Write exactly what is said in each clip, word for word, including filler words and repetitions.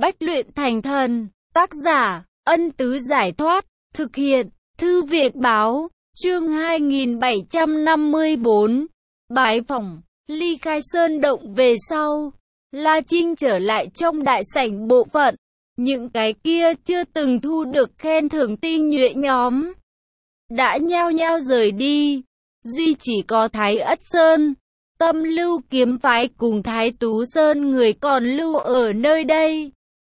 Bách luyện thành thần. Tác giả, Ân Tứ Giải Thoát. Thực hiện, Thư viện Báo. Chương hai nghìn bảy trăm năm mươi bốn. Bái phỏng. Ly khai sơn động về sau, La Trinh trở lại trong đại sảnh bộ phận. Những cái kia chưa từng thu được khen thưởng tinh nhuệ nhóm đã nhao nhao rời đi. Duy chỉ có Thái Ất Sơn, Tâm Lưu kiếm phái cùng Thái Tú Sơn người còn lưu ở nơi đây.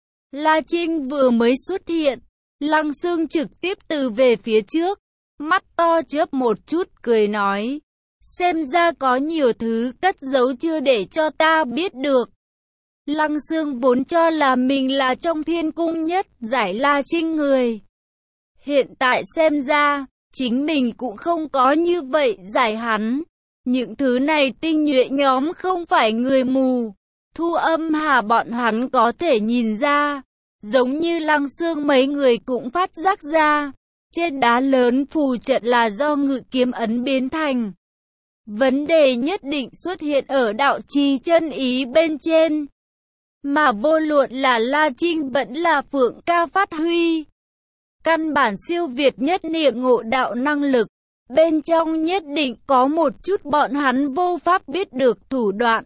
La Trinh vừa mới xuất hiện, Lăng Xương trực tiếp từ về phía trước, mắt to chớp một chút cười nói: xem ra có nhiều thứ cất giấu chưa để cho ta biết được. Lăng Xương vốn cho là mình là trong thiên cung nhất giải La Trinh người. Hiện tại xem ra, chính mình cũng không có như vậy giải hắn. Những thứ này tinh nhuệ nhóm không phải người mù. Thu Âm Hà bọn hắn có thể nhìn ra. Giống như Lăng Xương mấy người cũng phát giác ra. Trên đá lớn phù trận là do ngự kiếm ấn biến thành. Vấn đề nhất định xuất hiện ở đạo trì chân ý bên trên. Mà vô luận là La Trinh vẫn là Phượng Ca phát huy. Căn bản siêu việt nhất niệm ngộ đạo năng lực. Bên trong nhất định có một chút bọn hắn vô pháp biết được thủ đoạn.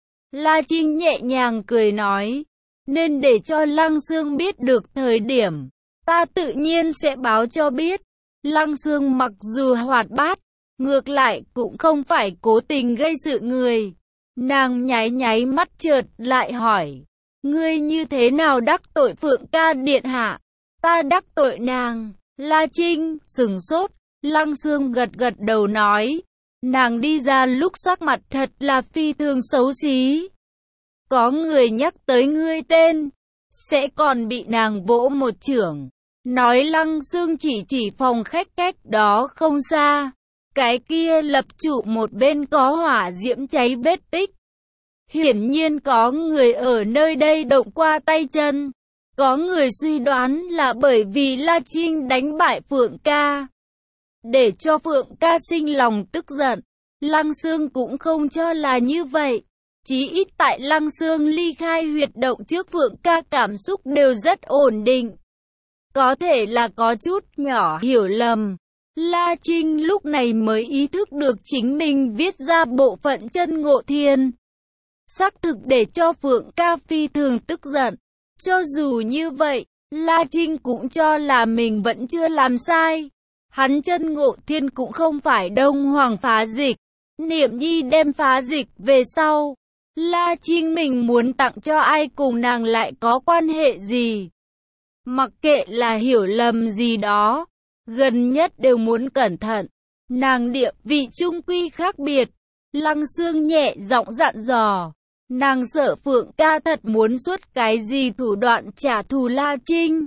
La Trinh nhẹ nhàng cười nói. Nên để cho Lăng Xương biết được thời điểm, ta tự nhiên sẽ báo cho biết. Lăng Xương mặc dù hoạt bát, ngược lại cũng không phải cố tình gây sự người. Nàng nháy nháy mắt chợt lại hỏi. Ngươi như thế nào đắc tội Phượng Ca điện hạ? Ta đắc tội nàng. La Trinh sừng sốt. Lăng Xương gật gật đầu nói. Nàng đi ra lúc sắc mặt thật là phi thường xấu xí. Có người nhắc tới ngươi tên, sẽ còn bị nàng vỗ một chưởng. Nói Lăng Xương chỉ chỉ phòng khách cách đó không xa. Cái kia lập trụ một bên có hỏa diễm cháy vết tích. Hiển nhiên có người ở nơi đây động qua tay chân. Có người suy đoán là bởi vì La Trinh đánh bại Phượng Ca. Để cho Phượng Ca sinh lòng tức giận. Lăng Xương cũng không cho là như vậy. Chí ít tại Lăng Xương ly khai huyệt động trước Phượng Ca cảm xúc đều rất ổn định. Có thể là có chút nhỏ hiểu lầm. La Trinh lúc này mới ý thức được chính mình viết ra bộ phận chân ngộ thiên. Xác thực để cho Phượng Ca phi thường tức giận. Cho dù như vậy, La Trinh cũng cho là mình vẫn chưa làm sai. Hắn chân ngộ thiên cũng không phải Đông Hoàng phá dịch. Niệm Nhi đem phá dịch về sau. La Trinh mình muốn tặng cho ai cùng nàng lại có quan hệ gì. Mặc kệ là hiểu lầm gì đó, gần nhất đều muốn cẩn thận. Nàng địa vị trung quy khác biệt. Lăng Xương nhẹ giọng dặn dò. Nàng sợ Phượng Ca thật muốn xuất cái gì thủ đoạn trả thù La Trinh.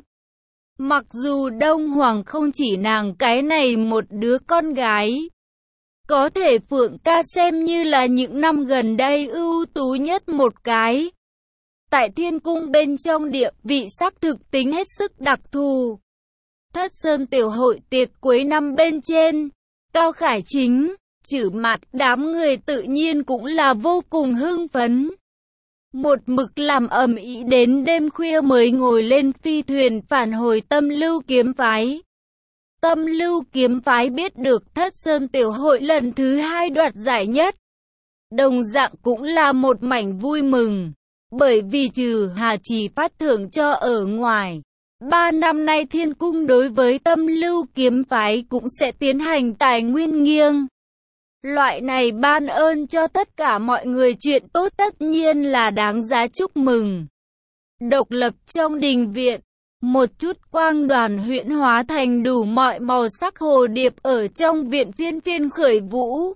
Mặc dù Đông Hoàng không chỉ nàng cái này một đứa con gái. Có thể Phượng Ca xem như là những năm gần đây ưu tú nhất một cái. Tại thiên cung bên trong địa vị xác thực tính hết sức đặc thù. Thất Sơn tiểu hội tiệc cuối năm bên trên, Cao Khải Chính, Chử Mạt đám người tự nhiên cũng là vô cùng hưng phấn. Một mực làm ầm ĩ đến đêm khuya mới ngồi lên phi thuyền phản hồi Tâm Lưu kiếm phái. Tâm Lưu kiếm phái biết được Thất Sơn tiểu hội lần thứ hai đoạt giải nhất. Đồng dạng cũng là một mảnh vui mừng. Bởi vì trừ Hà Trì phát thưởng cho ở ngoài, ba năm nay thiên cung đối với Tâm Lưu kiếm phái cũng sẽ tiến hành tài nguyên nghiêng. Loại này ban ơn cho tất cả mọi người chuyện tốt tất nhiên là đáng giá chúc mừng. Độc lập trong đình viện, một chút quang đoàn huyễn hóa thành đủ mọi màu sắc hồ điệp ở trong viện phiên phiên khởi vũ.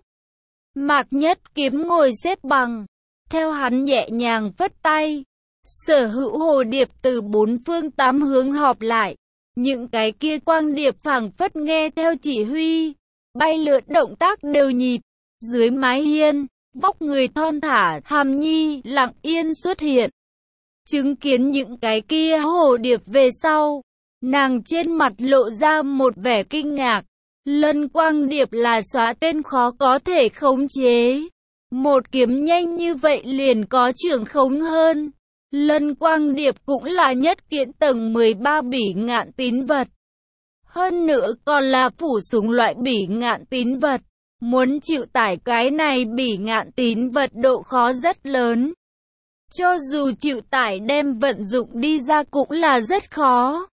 Mạc Nhất Kiếm ngồi xếp bằng, theo hắn nhẹ nhàng phất tay, sở hữu hồ điệp từ bốn phương tám hướng họp lại. Những cái kia quang điệp phảng phất nghe theo chỉ huy, bay lượn động tác đều nhịp. Dưới mái hiên, vóc người thon thả Hàm Nhi lặng yên xuất hiện. Chứng kiến những cái kia hồ điệp về sau, nàng trên mặt lộ ra một vẻ kinh ngạc. Lân quang điệp là xóa tên khó có thể khống chế. Một kiếm nhanh như vậy liền có trưởng khống hơn. Lân Quang Điệp cũng là nhất kiện tầng mười ba bỉ ngạn tín vật. Hơn nữa còn là phủ súng loại bỉ ngạn tín vật. Muốn chịu tải cái này bỉ ngạn tín vật độ khó rất lớn. Cho dù chịu tải đem vận dụng đi ra cũng là rất khó.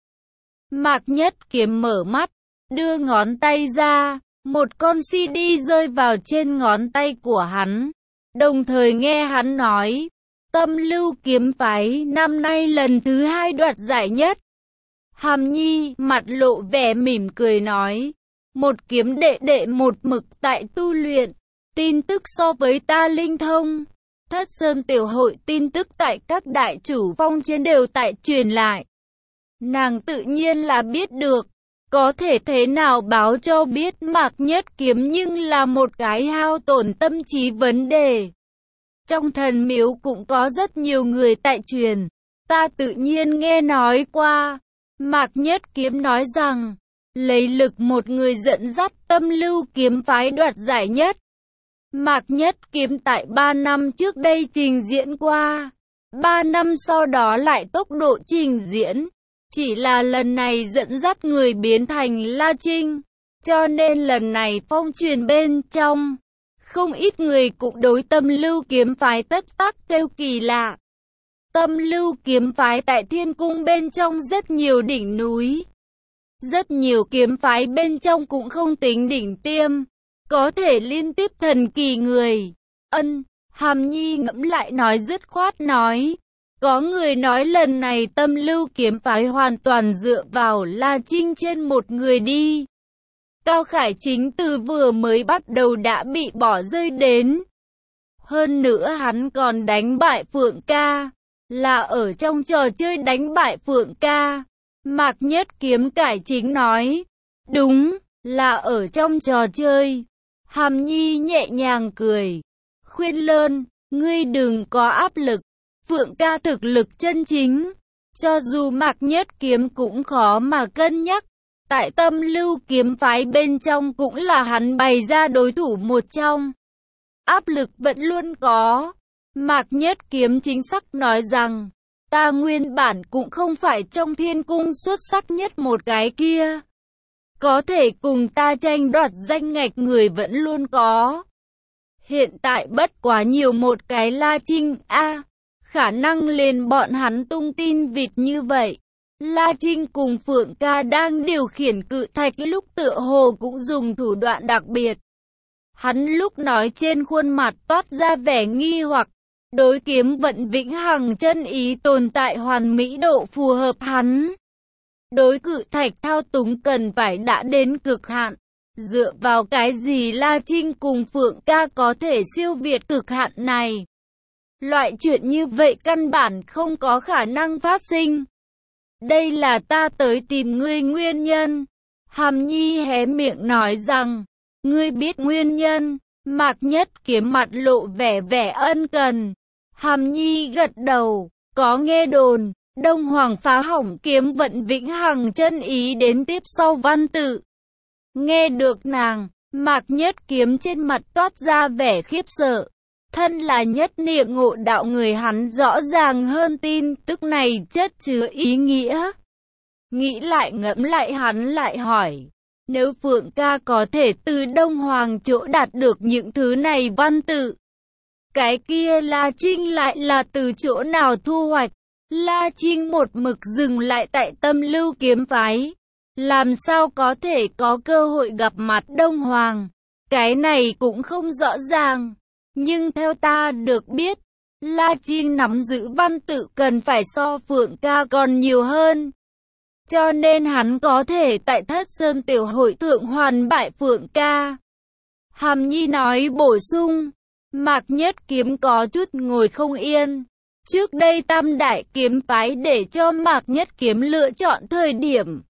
Mạc Nhất Kiếm mở mắt, đưa ngón tay ra, một con xê đê rơi vào trên ngón tay của hắn. Đồng thời nghe hắn nói, Tâm Lưu kiếm phái năm nay lần thứ hai đoạt giải nhất. Hàm Nhi mặt lộ vẻ mỉm cười nói, một kiếm đệ đệ một mực tại tu luyện, tin tức so với ta linh thông. Thất Sơn Tiểu Hội tin tức tại các đại chủ phong chiến đều tại truyền lại. Nàng tự nhiên là biết được, có thể thế nào báo cho biết Mạc Nhất Kiếm nhưng là một cái hao tổn tâm trí vấn đề. Trong thần miếu cũng có rất nhiều người tại truyền, ta tự nhiên nghe nói qua. Mạc Nhất Kiếm nói rằng, lấy lực một người dẫn dắt Tâm Lưu kiếm phái đoạt giải nhất. Mạc Nhất Kiếm tại ba năm trước đây trình diễn qua, ba năm sau đó lại tốc độ trình diễn. Chỉ là lần này dẫn dắt người biến thành La Trinh, cho nên lần này phong truyền bên trong. Không ít người cũng đối Tâm Lưu kiếm phái tất tắc kêu kỳ lạ. Tâm Lưu kiếm phái tại Thiên Cung bên trong rất nhiều đỉnh núi. Rất nhiều kiếm phái bên trong cũng không tính đỉnh tiêm, có thể liên tiếp thần kỳ người. Ân, Hàm Nhi ngẫm lại nói dứt khoát nói. Có người nói lần này Tâm Lưu kiếm phái hoàn toàn dựa vào La Trinh trên một người đi. Cao Khải Chính từ vừa mới bắt đầu đã bị bỏ rơi đến. Hơn nữa hắn còn đánh bại Phượng Ca, là ở trong trò chơi đánh bại Phượng Ca. Mạc Nhất Kiếm cải chính nói, đúng, là ở trong trò chơi. Hàm Nhi nhẹ nhàng cười, khuyên lơn, ngươi đừng có áp lực. Phượng Ca thực lực chân chính, cho dù Mạc Nhất Kiếm cũng khó mà cân nhắc. Tại Tâm Lưu kiếm phái bên trong cũng là hắn bày ra đối thủ một trong. Áp lực vẫn luôn có. Mạc Nhất Kiếm chính xác nói rằng, ta nguyên bản cũng không phải trong Thiên Cung xuất sắc nhất một cái kia. Có thể cùng ta tranh đoạt danh ngạch người vẫn luôn có. Hiện tại bất quá nhiều một cái La Trinh a, khả năng liền bọn hắn tung tin vịt như vậy. La Trinh cùng Phượng Ca đang điều khiển cự thạch lúc tựa hồ cũng dùng thủ đoạn đặc biệt. Hắn lúc nói trên khuôn mặt toát ra vẻ nghi hoặc, đối kiếm vận vĩnh hằng chân ý tồn tại hoàn mỹ độ phù hợp hắn. Đối cự thạch thao túng cần phải đã đến cực hạn. Dựa vào cái gì La Trinh cùng Phượng Ca có thể siêu việt cực hạn này? Loại chuyện như vậy căn bản không có khả năng phát sinh. Đây là ta tới tìm ngươi nguyên nhân. Hàm Nhi hé miệng nói rằng, ngươi biết nguyên nhân. Mạc Nhất Kiếm mặt lộ vẻ vẻ ân cần. Hàm Nhi gật đầu, có nghe đồn, Đông Hoàng phá hỏng kiếm vận vĩnh hằng chân ý đến tiếp sau văn tự. Nghe được nàng, Mạc Nhất Kiếm trên mặt toát ra vẻ khiếp sợ. Thân là nhất niệm ngộ đạo người hắn rõ ràng hơn tin tức này chất chứa ý nghĩa. Nghĩ lại ngẫm lại hắn lại hỏi, nếu Phượng Ca có thể từ Đông Hoàng chỗ đạt được những thứ này văn tự, cái kia La Trinh lại là từ chỗ nào thu hoạch? La Trinh một mực dừng lại tại Tâm Lưu kiếm phái, làm sao có thể có cơ hội gặp mặt Đông Hoàng? Cái này cũng không rõ ràng. Nhưng theo ta được biết, La Trinh nắm giữ văn tự cần phải so Phượng Ca còn nhiều hơn. Cho nên hắn có thể tại Thất Sơn Tiểu Hội thượng hoàn bại Phượng Ca. Hàm Nhi nói bổ sung, Mạc Nhất Kiếm có chút ngồi không yên. Trước đây Tam Đại kiếm phái để cho Mạc Nhất Kiếm lựa chọn thời điểm.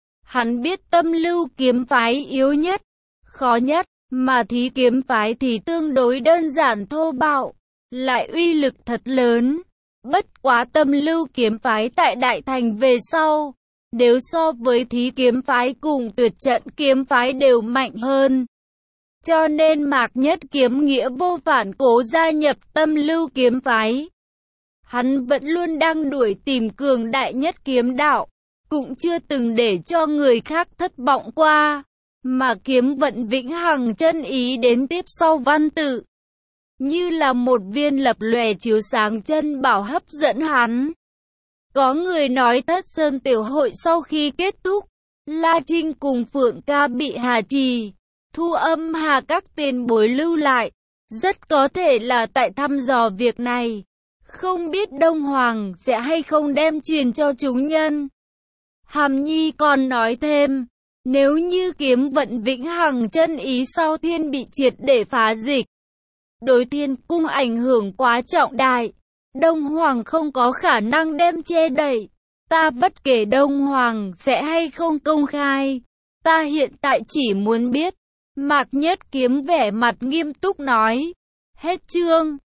Hắn biết Tâm Lưu kiếm phái yếu nhất, khó nhất. Mà Thí kiếm phái thì tương đối đơn giản thô bạo, lại uy lực thật lớn. Bất quá Tâm Lưu kiếm phái tại Đại Thành về sau, nếu so với Thí kiếm phái cùng Tuyệt Trận kiếm phái đều mạnh hơn. Cho nên Mạc Nhất Kiếm nghĩa vô phản cố gia nhập Tâm Lưu kiếm phái. Hắn vẫn luôn đang đuổi tìm cường đại nhất kiếm đạo, cũng chưa từng để cho người khác thất vọng qua, mà kiếm vận vĩnh hằng chân ý đến tiếp sau văn tự, như là một viên lập lòe chiếu sáng chân bảo hấp dẫn hắn. Có người nói Thất Sơn Tiểu Hội sau khi kết thúc, La Trinh cùng Phượng Ca bị Hà Trì, Thu Âm Hà các tiền bối lưu lại, rất có thể là tại thăm dò việc này. Không biết Đông Hoàng sẽ hay không đem truyền cho chúng nhân. Hàm Nhi còn nói thêm, nếu như kiếm vận vĩnh hằng chân ý sau thiên bị triệt để phá dịch, đối thiên cung ảnh hưởng quá trọng đại, Đông Hoàng không có khả năng đem che đậy. Ta bất kể Đông Hoàng sẽ hay không công khai, ta hiện tại chỉ muốn biết. Mạc Nhất Kiếm vẻ mặt nghiêm túc nói. Hết chương.